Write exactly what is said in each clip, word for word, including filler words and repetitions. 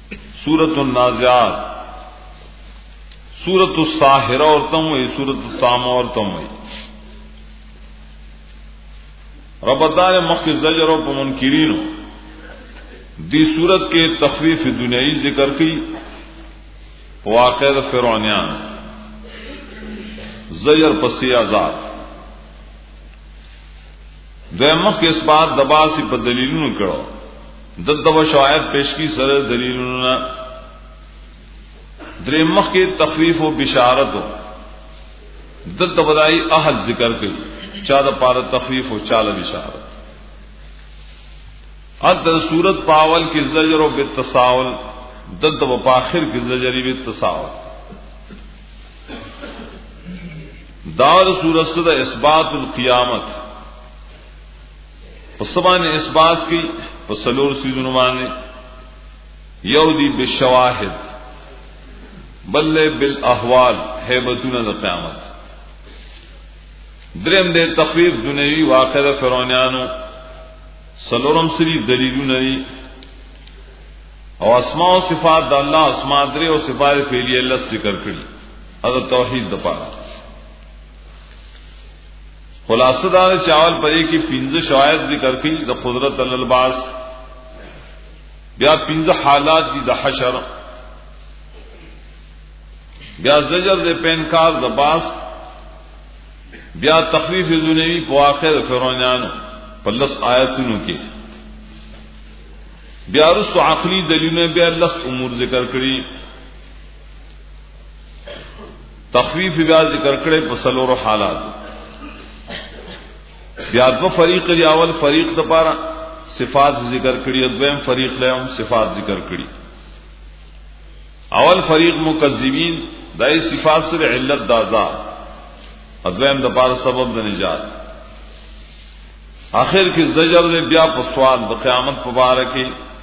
सूरत النازعات, सूरत الساحرہ اور تم وہی सूरत الطامہ اور تم وہی ربطان مخ زجر و منکرین دی صورت کے تخفیف دنیائی ذکر کی واقع فرعونیان زجر پسی عذاب دویمخ کے اس بات دبا سی پر دلیلوں کرو دد دو شواہد پیش کی سر دلیلوں دریمخ کے تخفیف و بشارت ہو دد بدائی احد ذکر کی چاد پار تخفیف و چال بشارت اد صورت پاول کی زجر و بالتساول دد و پاخر کی زجری بالتساول دار صورت صد اثبات القیامت پسبان اثبات کی پسلور سیدنمان یودی بالشواہد بلے بالاحوال حیبتون دا قیامت درم دے تخفیف دنیوی واقع دا فرعونیانو سلورم سری دلیلو نری او اسماء و صفات دا اللہ اسماء درے و صفات فعلی اللہ ذکر کری حضرت توحید دا پارا خلاصہ دار چاول پرے کی پنج شواہد ذکر کی دا قدرت الالباس بیا پنج حالات دی دا حشر بیا زجر دے پینکار دا باس بیا تخفیف دنیوی پواقع دا فرعونیانو پلس آیتونو کی بیا رسو عقلی دلیلوں بیا لس امور ذکر کری تخفیف بیا ذکر کرے پسلور حالات بیا دو فریق دی اول فریق دا پارا صفات ذکر کری ادویم فریق لے ہم صفات ذکر کری اول فریق مکذبین دائی صفات سر علت دازا ادویم دا پارا سبب دا نجات آخر کی زجر دے بیا پسوال دا قیامت مبارکی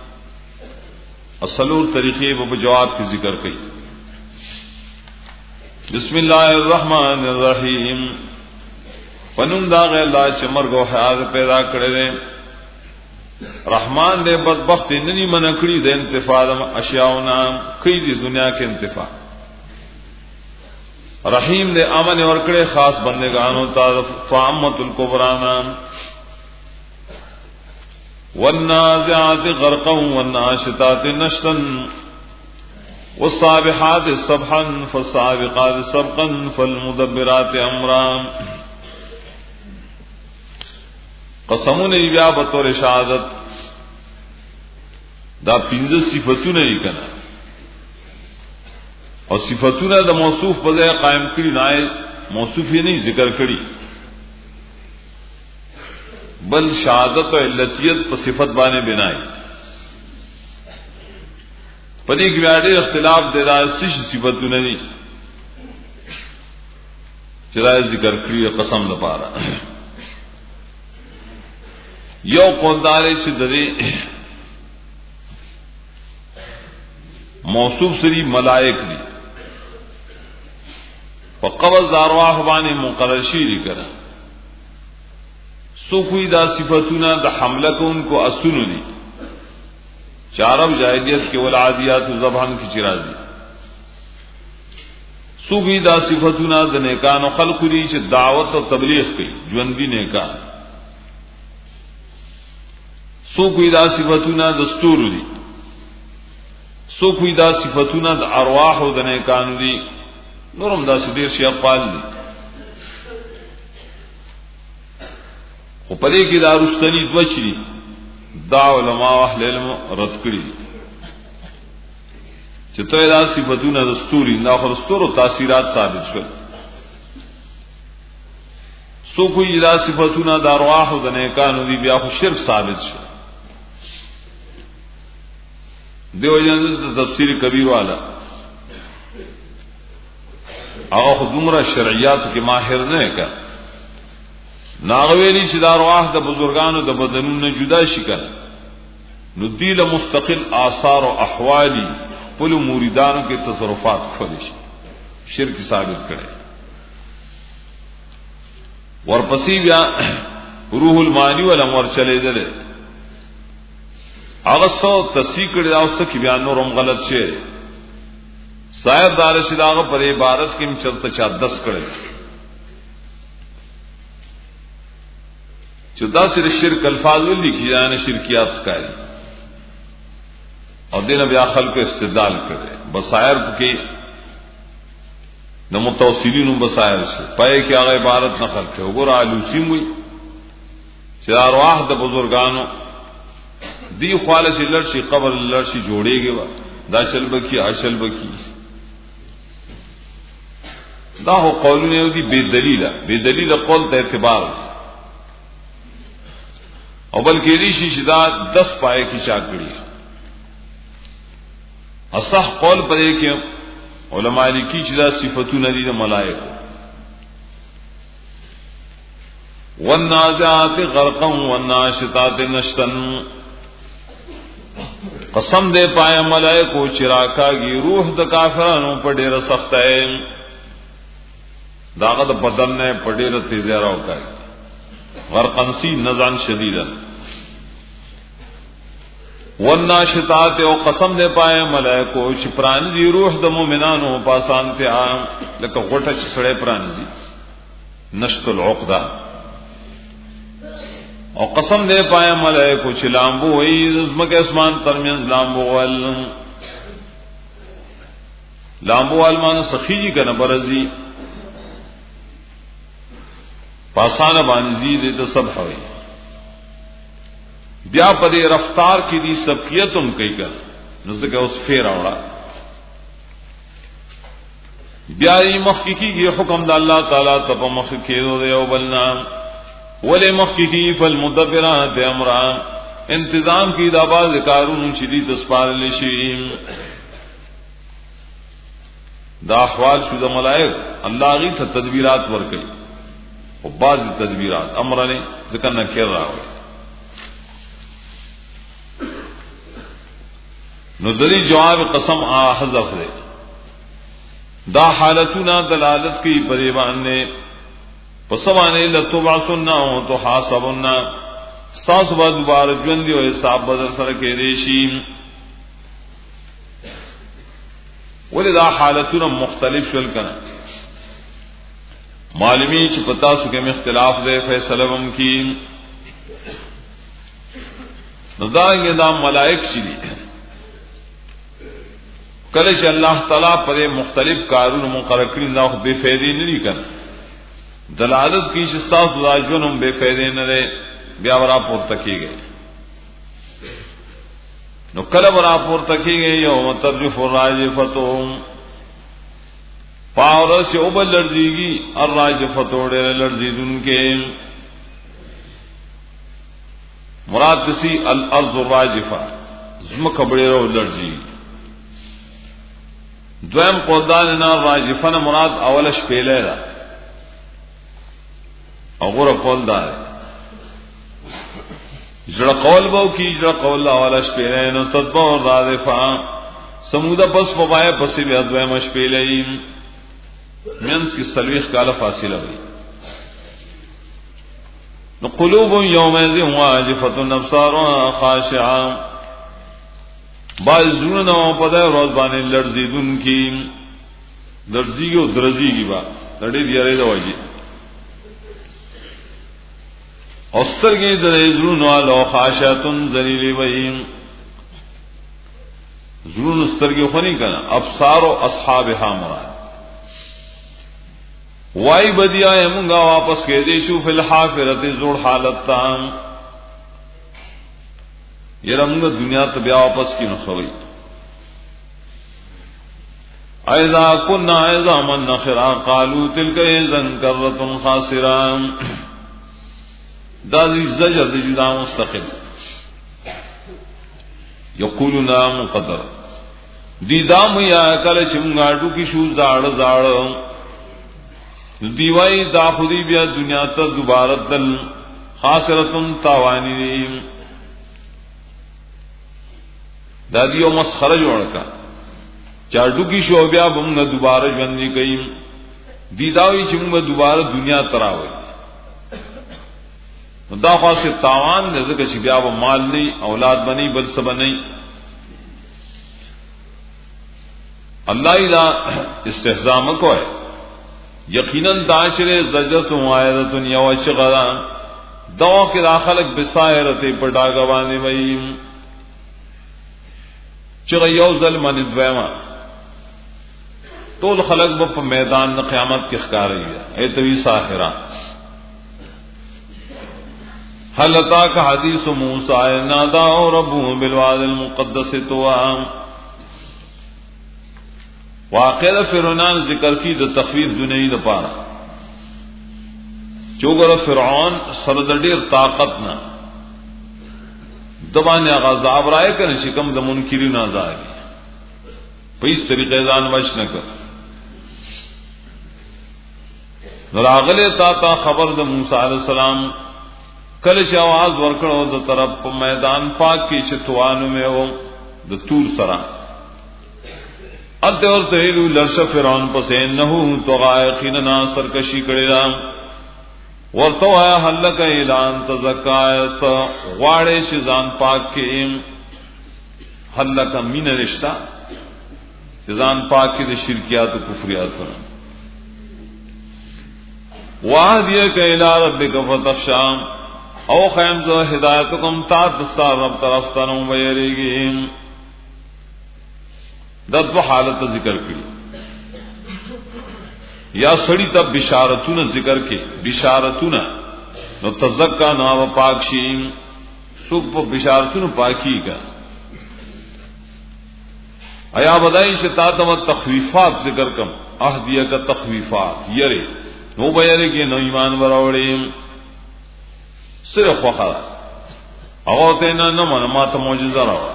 اصلور طریقے و جواب کی ذکر کی بسم اللہ الرحمن الرحیم فنم داغ اللہ چمرگ و حیات پیدا کرے دے رحمان دے بدبخت ننی منکڑی دے انتفاع اشیاؤنا کئی دی دنیا کے انتفاع رحیم دے امن ورکڑے خاص بندگانو تا فامت الکبرانا والنازعات غرقا والناشطات نشطا والصابحات صبحا فالسابقات سبقا فالمدبرات امرا قسمون بیا بطور شہادت دا پنځه صفاتونه یې کنا او صفاتونه د موصوف په ځای قائم کړي نه موصوف یې نه ذکر کړي بل شہادت او علتیت په صفت باندې بنای پدې کې اړې اختلاف د راځي صفاتونه دي چې راځي ذکر کړي قسم لپاره یو قوندارے چې درې موصوف سری ملائک دی په قبض ارواح باندې مقرر شي کړه سو کوئی دا صفاتونه د حمله کوونکو اسونو دي چارب جاہلیت کے ولعادیات زبان کی چرازی سو کوئی دا صفاتونه د نیکانو خلق دي چې دعوت او تبلیغ کوي ژوندۍ نیکان سو کوئی دا صفتونا دستور دی سو کوئی دا صفتونا دا ارواح و دا نیکانو دی نورم دا سدیر شیع اقوال دی خو پدے کی دا رستنی دوچ دی دا علماء و اہل علم رد کری چطور دا صفتونا دستوری دا خو دستور و تاثیرات ثابت شد سو کوئی دا صفتونا دا ارواح و دا نیکانو دی بیا خو شرک ثابت شد دیو جن تفسیر کبیر والا هغه خودمره شرعیات کې ماهر نه کا ناغویلی چې دا ارواح د بزرگانو د بدنونو جدا شي کنه نو دی له مستقل آثار او احوالی خپل مریدانو کې تصرفات کول شي شرک ثابت کړي ورپسې بیا روح المانی ولمر چلے دل هغه څو تصحیح کړی او څه کې بیا نورم غلط شي ظاهر دار شي داغه پر عبارت کې چلته چا دس کړی چې دا سره شرک الفاظ لیکي نه شرکیات ښکاري او دین بیا خلق استدلال کړي بصائر کې نو متوسلین بصائر شي پای کې هغه عبارت نقل کړي وګوره علوسی وي چې ارواح د بزرګانو دی خالص لړشي قبر لړشي جوړيږي دا شل بکی اشل بکی دا هو قولونه دي بے دلیل بے دلیل قول ته اعتبار او بلکې ریشي چې دا دس پای کی چا کړی اصح قول پرې کې علماء لیکي چې دا صفاتونه دي د ملائکه والنازعات غرقا والناشطات نشطا قسم دے پایا ملائکو چراکاگی روح د کافرانو په ډیره سخت ہے داغه د بدن نه په ډیره تیز راوکای غرقن سی نزعن شدیدا والناشطات او قسم دے پایا ملائکو چې پران دی روح د مؤمنانو پاسان ته عام لکه غټه سړې پران دي نشط العقده او قسم دے پایا ملائکو چې لامبو وي زمکه اسمان ترمنځ لامبو ول لامبو ول مان سخیږي کنه برزي پاسانه باندې دې ته سب ہوي بیا په دې رفتار کې دي سبقیتم کوي کنه نو ځکه اوس فیر اوړه بیا یې محققي حکم د الله تعالی ته په مخ کې یو بلنا ولے مخکی فالمدبرات امرا انتظام کی دا باز کارون شدید اسپار لشیم دا احوال شو دا ملائک اللہ غی تا تدبیرات ورکی و بعض تدبیرات امرانی ذکر نکر رہا ہوئی ندری جواب قسم آ حذف دے دا حالتنا دلالت کی پریبان نے پسوانے لتبعثن او تحاسبن استاس با دوبارہ ژوند او حساب بدل سره کې ریشي ولدا حالتونه مختلف شول کنا معلومی چې پتا سو کې اختلاف دے فیصله وم کی نظام دا ملائک شي کله چې الله تعالی پر مختلف کارونه مقرر کړی نه به فائدې نه لري کنا دلالت کی شستاس راجونم بے فائدے نہ رہے بیا ورا پور تکی گئے نو کله ورا پور تکی گئے یوم ترجف الراجفتهم پاور سے اوبل لرزیگی الراجفتوڑے لرزیدن کے مراد کسی الارض الراجفہ زمک بڑے رو لرزیگی دویم قداننا الراجفن مراد اولش پیلے دا اور قول دار جڑا قول بو کی جڑا قول لا والا شپیلے نو تتبع رادفا سمودا پس پپائے پس بیا دوے مش پیلے منس کی سلویخ کالا فاصلہ ہوئی نو قلوب یومئذ واجفۃ ابصارها خاشعہ بعض زړونه په دې ورځ باندې لړزیدون کی لړزیږي درځيږي با تړي دی لري دا وایي اوسترګې د زړونو له خاشعتن ذلیل ویم زړونو سترګې خونی کنه ابصار او اصحابها مراد وای بدیا یمغا واپس کې دې شو فل حافرت زوړ حالت تام یرمغه دنیا ته بیا واپس کې نو خوي اذا كنا اذا من نخرا قالوا تلك اذا كره خاسران دا دی زجر دی جدا مستقل یقولون مقدر دی دام یا کله چې موږ اډو کې شو زاړه زاړه دی وای دا خودی بیا دنیا ته دوباره تل خاسرتن تاوانی دا دیو مسخره جوړ کا چاډو کې شو بیا موږ دوباره ژوند کوي دی دا وی چې موږ دوباره دنیا تراوي دا خاص تاوان دې ځکه چې بیا و مال نه اولاد بني بل څه بني. الله الا استهزاء مکو ہے یقینا داشر زجرت وایدت یو چغرا دوا کې داخلك بصائرته پټاګوانی وای چې یو ظلمن دویما ټول خلق په میدان د قیامت کې ښکاري ایتوی ساحرہ. هل اتاک حدیث موسی نادا ربه بالواد المقدس طوى. واقعہ فرعون ذکر کی د تخویف دنیوی د پاره چوغره فرعون سره د ډیر طاقت نه دبانه غضب راي کنه چې کوم د منکرین عذاب په هیڅ طریقې ځان بچ نه کړ. راغله تا تا خبر د موسی علی السلام کله چې आवाज ورکړو د طرف په میدان پاک کې چې توانو مې و د تور سره انت اور تهلو لرش فرعون پس انه طغایقنا سرکشی کړي را ورته آیا هلک اعلان تزکایت غواړي چې ځان پاک کې هلک مين رشتہ چې ځان پاک کې د شرکیات او کفریات نه وادیک الی ربک فتخشا او خیم زو ہدایتکم تا دستار رب طرف تنو ویریگیم. ددو حالت ذکر کی یا سڑی تب بشارتون ذکر کے بشارتون نو تزکا نو پاکشیم سوک پا بشارتون پاکی کا ایا بدائی شتا تم تخویفات ذکر کم اہدیہ کا تخویفات یرے نو بیرگی نو ایمان براوڑیم صرف وخرا اغوتینا نمان ما تا موجزہ رہا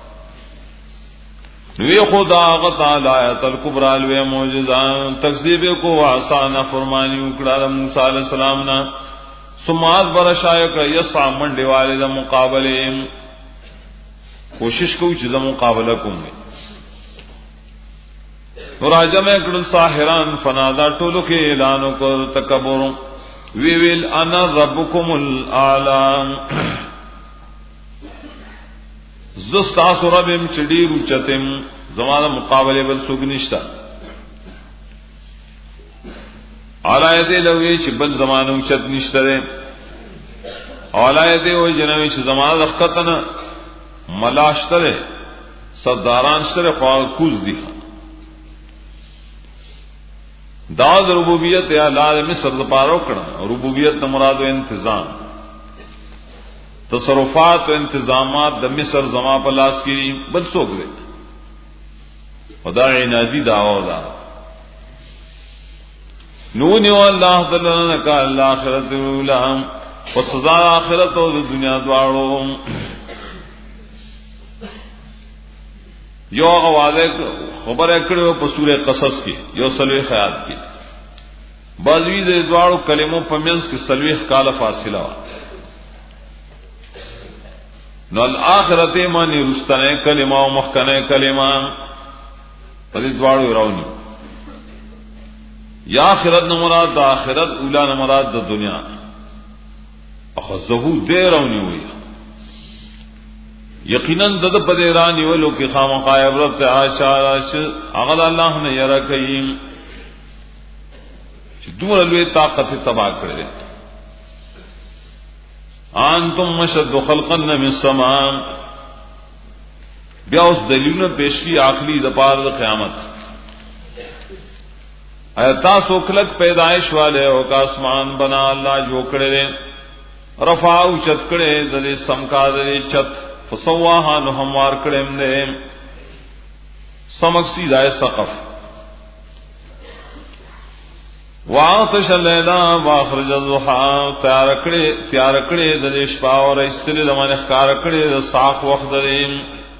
نوی خدا غطا لایت الکبرى الوی موجزہ تکذیب کو وعصانا فرمانی اکڑا موسیٰ علیہ السلام نا سماعت برشایق یسع منڈی والد مقابلیم کوشش کو چیزا مقابلہ کم گئی راجم اکڑ ساحران فنادا ٹولو کے اعلانوں کو تکبروں وی ویل انا ربکم الاعلام زستاس ربم چډیر چتم زمانہ مقابله بل سوق نشتا علایت لوی چې بل زمانہ چت نشته علایت او جنوی چې زمانہ وختنه ملاشتره صداران شتره خو کوز دي داود ربوبیت یا لال مصر د پارو کړه ربوبیت د مراد او انتظام تصرفات او انتظامات د مصر زما په لاس کې بل څوک دی خدای نادي داوا دا نو نیو الله تعالی کا الاخرت الاولى وسزا اخرت او دنیا دواړو یو غواړي خبره کړو په سوره قصص کې یو سلوي خیال کې بازوی د دواړو کلمو په منځ کې سلوي کاله فاصله وا نو الاخرته معنی رستنه کلمه او مخکنه کلمه په دې دواړو راونی یا اخرت نو مراد د اخرت اوله نو مراد د دنیا اخذه دې راونی وي یقینا د په دې رانی ولو کې خامخا عبرت عاشاش اغل الله نه یرا کیم چې دوه لوی طاقت تبا کړی انتم مشد خلقا من السماء بیا اوس دلیلونه پیش کی عقلی د پاره د قیامت ایتا سوکلک پیدائش والے او کا اسمان بنا الله جو کړی رفع او چت کړی د سمکا د چت فسواها نو هموار کړم نه سمک سیدای سقف واعطش الليل واخرج الضحى تیار کړي تیار کړي د شپه او استری د من ښکار کړي د صاف وخت دریم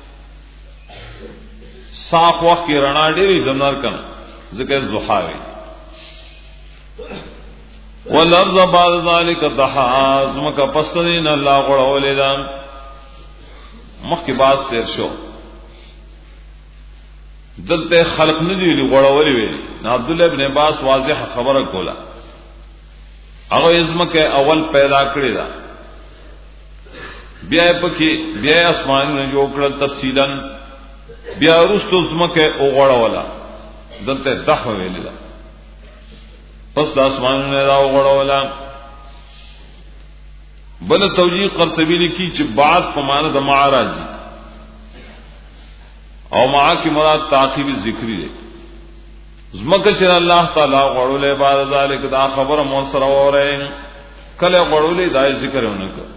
صاف وخت کې رڼا ډېری زمنار کړه ذکر ضحى والارض بعد ذلك ضحى زمک پسدین الله غړولې ده مخکې باز تیر شو دلته خلق نه دی غړولې وی نه عبد الله ابن عباس واضح خبره کوله هغه ازمکه اول پیدا کړی دا بیا پکې بیا اسمانونه جوړ کړل تفصیلا بیا رستو زمکه وګړولا دلته دحو ویل دا پس د اسمانونه را وګړولا بل توجیه قرطبی لیکي چې بعد په معنا د معراج او معا کی مراد تعقیب ذکری دی زمکه چې الله تعالی غړولې بعد ذلک دا خبر مو سره وره کله غړولې دا ذکرونه کو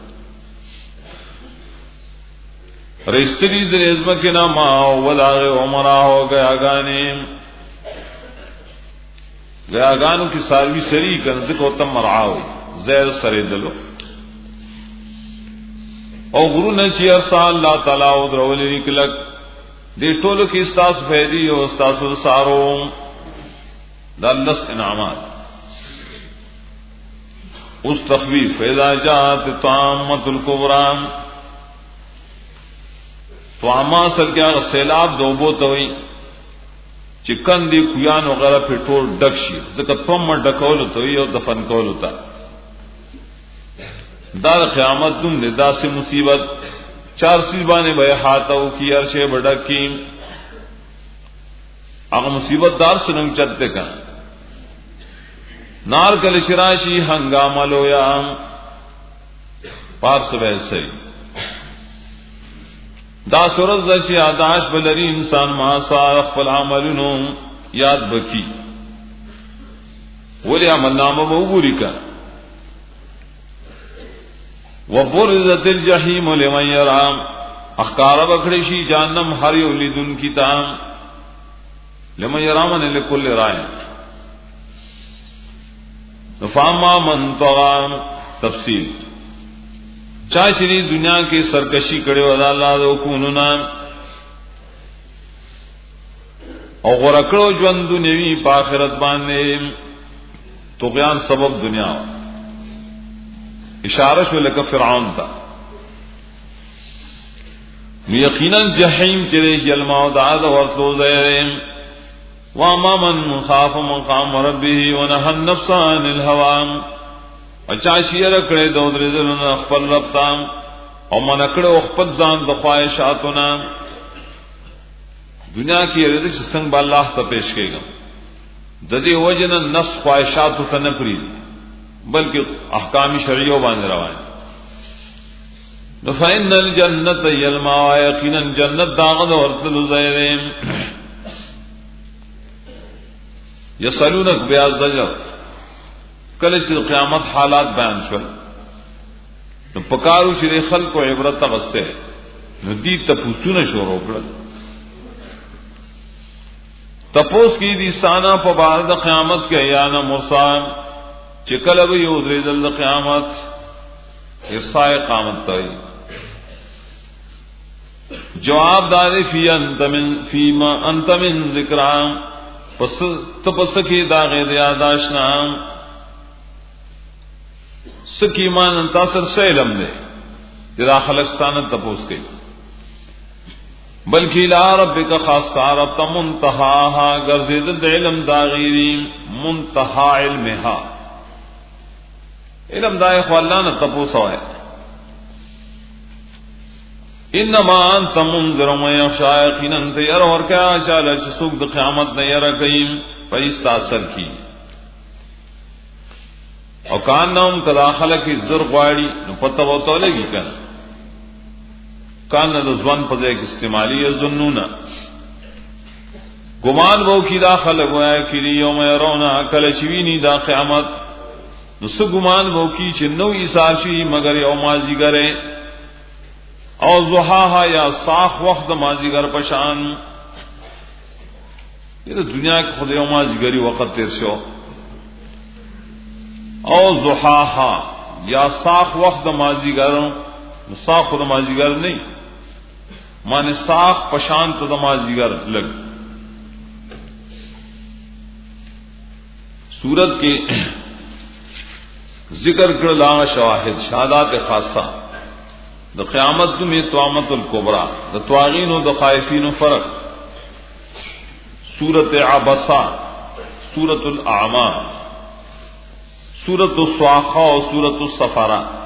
رستری در ازمکه نما ولا عمره ہو گیا گانے گیا گانو کی ساروی سری کنز کو تم مرعاو زیر سر دلو او غرو نچی ارسا اللہ تعالی او درولی نکلک دی ټولو کی استاس فیدی او استاس سارو دا لس انعامات اس تخویف اذا جات طامت الکبرام تو اما سر کیا سیلاب دوبو توئی چکن دی کویان وغیرہ پہ ټول ډک شي ځکه پم ډکول توئی او دفن کول ہوتا دا قیامت دم ندا سے مصیبت چار سیبانے بے ہاتھوں کی عرش بڑکی اگر مصیبت دار سنگ چلتے کا نار کل شراشی ہنگامہ لویا پارس ویسے دا سورت دچی آداش بلری انسان ما سار خپل عملونو یاد بکی ولی عمل نامه وګوري کا وبرزت الجحیم لمن يرى اخکار بکړی شي جهنم هر یو لیدون کی تام لمن يرى من لكل رائے فاما من طغى تفصیل چاشری دنیا کے سرکشی کڑے ودا اللہ دو کوننا او غرکڑو جوند دنیوی پاخرت باندے طغیان سبب دنیا اشارش میں لکا فرعون تا یقینا جحیم چرے جلماؤ دعاد ورطلو زیرین واما من خاف مقام ربه ونهى النفس عن الهوى اچاشی رکڑے دو درزلنا خپل ربتا او منکڑو خپل ځان د خواہشاتنا دنیا کی رضا سنگ با اللہ تا پیش کے گا ددی وجن نفس خواہشات تا نکری بلکہ احکامی شرعیوں باندھ روائیں فإن الجنت یلما یقینا جنت داغد ورتل زیرین یسالونک بیاز زجر کله چې قیامت حالات بیان شول نو پکارو چې خلق او عبرت غسته نو دې ته پوښتنه شروع کړل تپوس کی دي سانا په بار د قیامت کې یا نه موسی چې کله به یو درې د قیامت ارسای قیامت ته جواب دار فی انت من فیما انت من ذکرام پس تپس کی دا غیر یاداشنا سکی ایمان انتصر سے علم دے جدا خلقستان تپوس گئی بلکہ لا ربک خاص تعرف منتہاها گرزید علم داغیری منتہا علمها علم دائے خوالانا تپوس ہوئے انما انت منذر من یخشى یقینا تیر اور کیا چالا چسوک د قیامت نیر کئیم فیستا اثر کی او کان نام کداخله کی زر غواړي نو پته وته لګي کنه کان د ځوان په ځای کې استعمالي ظنونا ګمان وو کی داخله گویا کی یوم يرون اکل شوینی دا قیامت نو څه ګمان وو کی چې نو ایثار شي مگر یو مازیګره او ضحاها یا صاح وخت مازیګر پشان یہ دنیا کې خدای یو مازیګری وخت تیر شو او ضحاها یا ساخ وقت مازیګر ساخ د مازیګر نه معنی ساخ پشان تو د مازیګر لګ سورت کے ذکر کړه شواهد شهادت خاصه د قیامت میں طامت الکبرى د طاغین او د خائفین فرق سورت عبسہ سورت الاعمى سورت الصاخہ اور سورت الصفارہ